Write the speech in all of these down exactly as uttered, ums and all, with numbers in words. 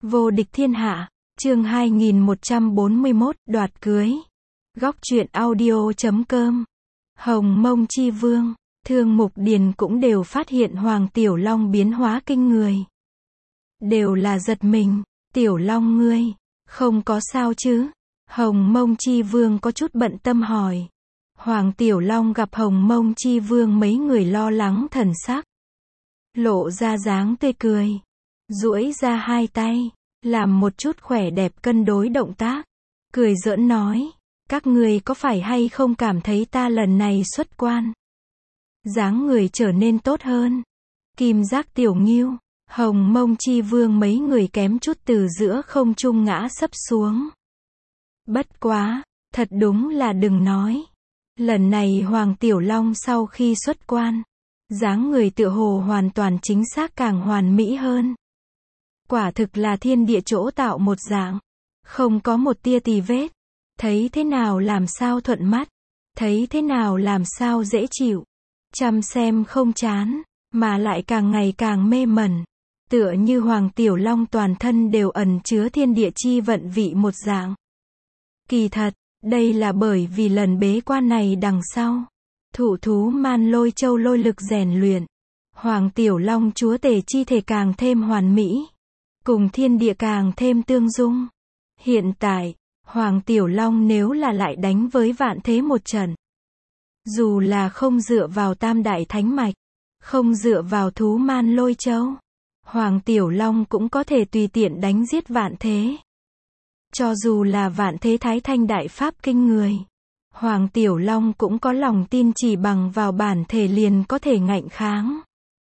Vô địch thiên hạ, chương hai nghìn một trăm bốn mươi mốt, đoạt cưới. Góc truyện audio chấm com. Hồng Mông Chi Vương, Thương Mục Điền cũng đều phát hiện Hoàng Tiểu Long biến hóa kinh người. Đều là giật mình, Tiểu Long ngươi, không có sao chứ? Hồng Mông Chi Vương có chút bận tâm hỏi. Hoàng Tiểu Long gặp Hồng Mông Chi Vương mấy người lo lắng thần sắc. Lộ ra dáng tươi cười. Duỗi ra hai tay, làm một chút khỏe đẹp cân đối động tác. Cười giỡn nói, các người có phải hay không cảm thấy ta lần này xuất quan? Dáng người trở nên tốt hơn. Kim Giác Tiểu Ngưu, Hồng Mông Chi Vương mấy người kém chút từ giữa không trung ngã sấp xuống. Bất quá, thật đúng là đừng nói. Lần này Hoàng Tiểu Long sau khi xuất quan, dáng người tựa hồ hoàn toàn chính xác càng hoàn mỹ hơn. Quả thực là thiên địa chỗ tạo một dạng, không có một tia tì vết. Thấy thế nào làm sao thuận mắt, thấy thế nào làm sao dễ chịu. Chăm xem không chán, mà lại càng ngày càng mê mẩn. Tựa như Hoàng Tiểu Long toàn thân đều ẩn chứa thiên địa chi vận vị một dạng. Kỳ thật, đây là bởi vì lần bế quan này đằng sau, Thụ Thú Man Lôi Châu lôi lực rèn luyện, Hoàng Tiểu Long chúa tể chi thể càng thêm hoàn mỹ, cùng thiên địa càng thêm tương dung. Hiện tại, Hoàng Tiểu Long nếu là lại đánh với vạn thế một trận, dù là không dựa vào tam đại thánh mạch, không dựa vào Thú Man Lôi Châu, Hoàng Tiểu Long cũng có thể tùy tiện đánh giết vạn thế. Cho dù là vạn thế thái thanh đại pháp kinh người, Hoàng Tiểu Long cũng có lòng tin chỉ bằng vào bản thể liền có thể ngạnh kháng.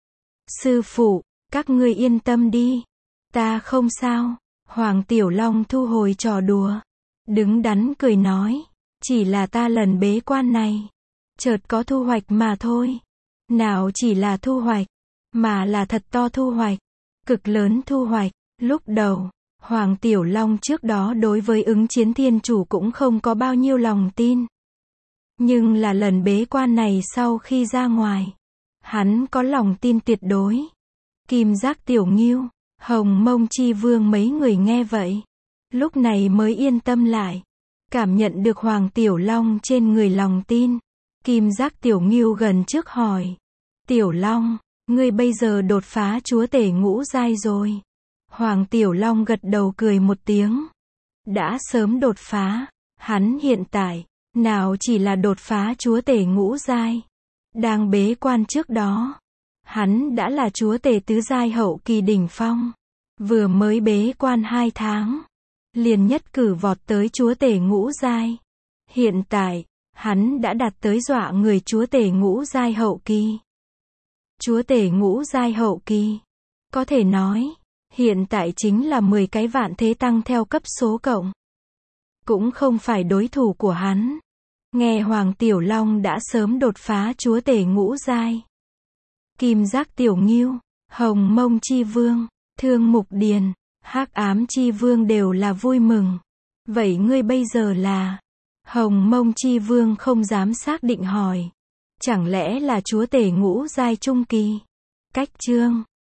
Sư phụ, các ngươi yên tâm đi, ta không sao. Hoàng Tiểu Long thu hồi trò đùa, đứng đắn cười nói, chỉ là ta lần bế quan này, chợt có thu hoạch mà thôi. Nào chỉ là thu hoạch, mà là thật to thu hoạch, cực lớn thu hoạch. Lúc đầu, Hoàng Tiểu Long trước đó đối với ứng chiến thiên chủ cũng không có bao nhiêu lòng tin. Nhưng là lần bế quan này sau khi ra ngoài, hắn có lòng tin tuyệt đối. Kim Giác Tiểu Ngưu, Hồng Mông Chi Vương mấy người nghe vậy, lúc này mới yên tâm lại. Cảm nhận được Hoàng Tiểu Long trên người lòng tin, Kim Giác Tiểu Ngưu gần trước hỏi, Tiểu Long, ngươi bây giờ đột phá chúa tể ngũ giai rồi? Hoàng Tiểu Long gật đầu cười một tiếng. Đã sớm đột phá, hắn hiện tại, nào chỉ là đột phá chúa tể ngũ giai. Đang bế quan trước đó, hắn đã là chúa tể tứ giai hậu kỳ đỉnh phong. Vừa mới bế quan hai tháng, liền nhất cử vọt tới chúa tể ngũ giai. Hiện tại, hắn đã đạt tới dọa người chúa tể ngũ giai hậu kỳ. Chúa tể ngũ giai hậu kỳ, có thể nói, hiện tại chính là mười cái vạn thế tăng theo cấp số cộng. Cũng không phải đối thủ của hắn. Nghe Hoàng Tiểu Long đã sớm đột phá chúa tể ngũ giai. Kim Giác Tiểu Ngưu, Hồng Mông Chi Vương, Thương Mục Điền, Hắc Ám Chi Vương đều là vui mừng. Vậy ngươi bây giờ là? Hồng Mông Chi Vương không dám xác định hỏi. Chẳng lẽ là chúa tể ngũ giai trung kỳ? Cách chương